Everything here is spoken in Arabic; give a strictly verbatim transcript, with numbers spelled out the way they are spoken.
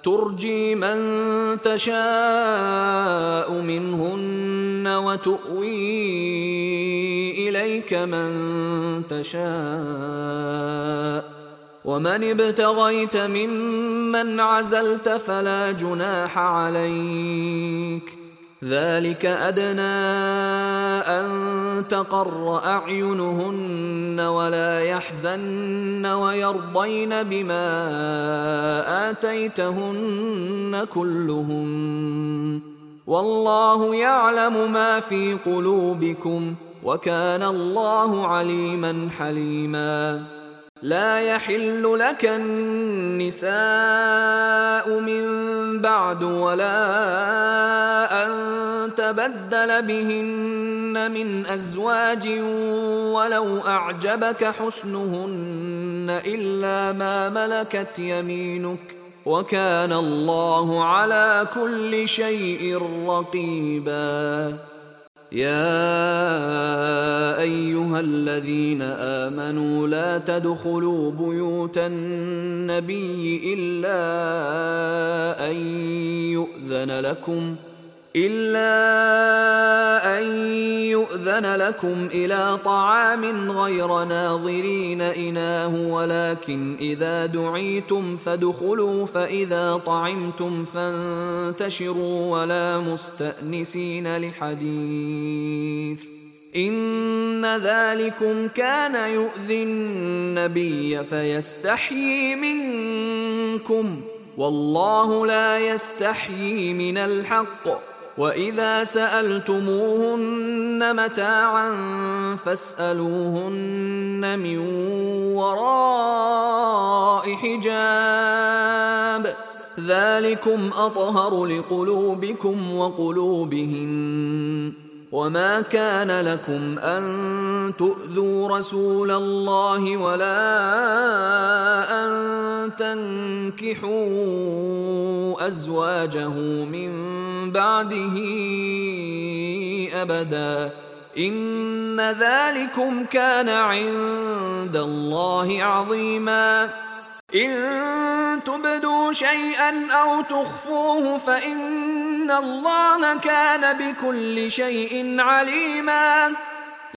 ترجي من تشاء منهن وتؤوي إليك من تشاء، ومن ابتغيت ممن عزلت فلا جناح عليك، ذلك أدنى أن تقر أعينهن ولا يحزن ويرضين بما آتيتهن كلهن، والله يعلم ما في قلوبكم وكان الله عليما حليما. لا يحل لك النساء من بعد ولا أن تبدل بهن من أزواج ولو أعجبك حسنهن إلا ما ملكت يمينك وكان الله على كل شيء رقيبا. يا أيها الذين آمنوا لا تدخلوا بيوت النبي إلا أن يؤذن لكم إلا أن يؤذن لكم إلى طعام غير ناظرين إناه، ولكن إذا دعيتم فادخلوا فإذا طعمتم فانتشروا ولا مستأنسين لحديث، إن ذلكم كان يؤذي النبي فيستحيي منكم والله لا يستحيي من الحق. وإذا سألتموهن متاعا فاسألوهن من وراء حجاب، ذلكم أطهر لقلوبكم وقلوبهن. وما كان لكم أن تؤذوا رسول الله ولا أن تنكحوا أزواجه من بعده أبدا، إن ذلكم كان عند الله عظيما. إن تبدوا شيئا أو تخفوه فإن الله كان بكل شيء عليما.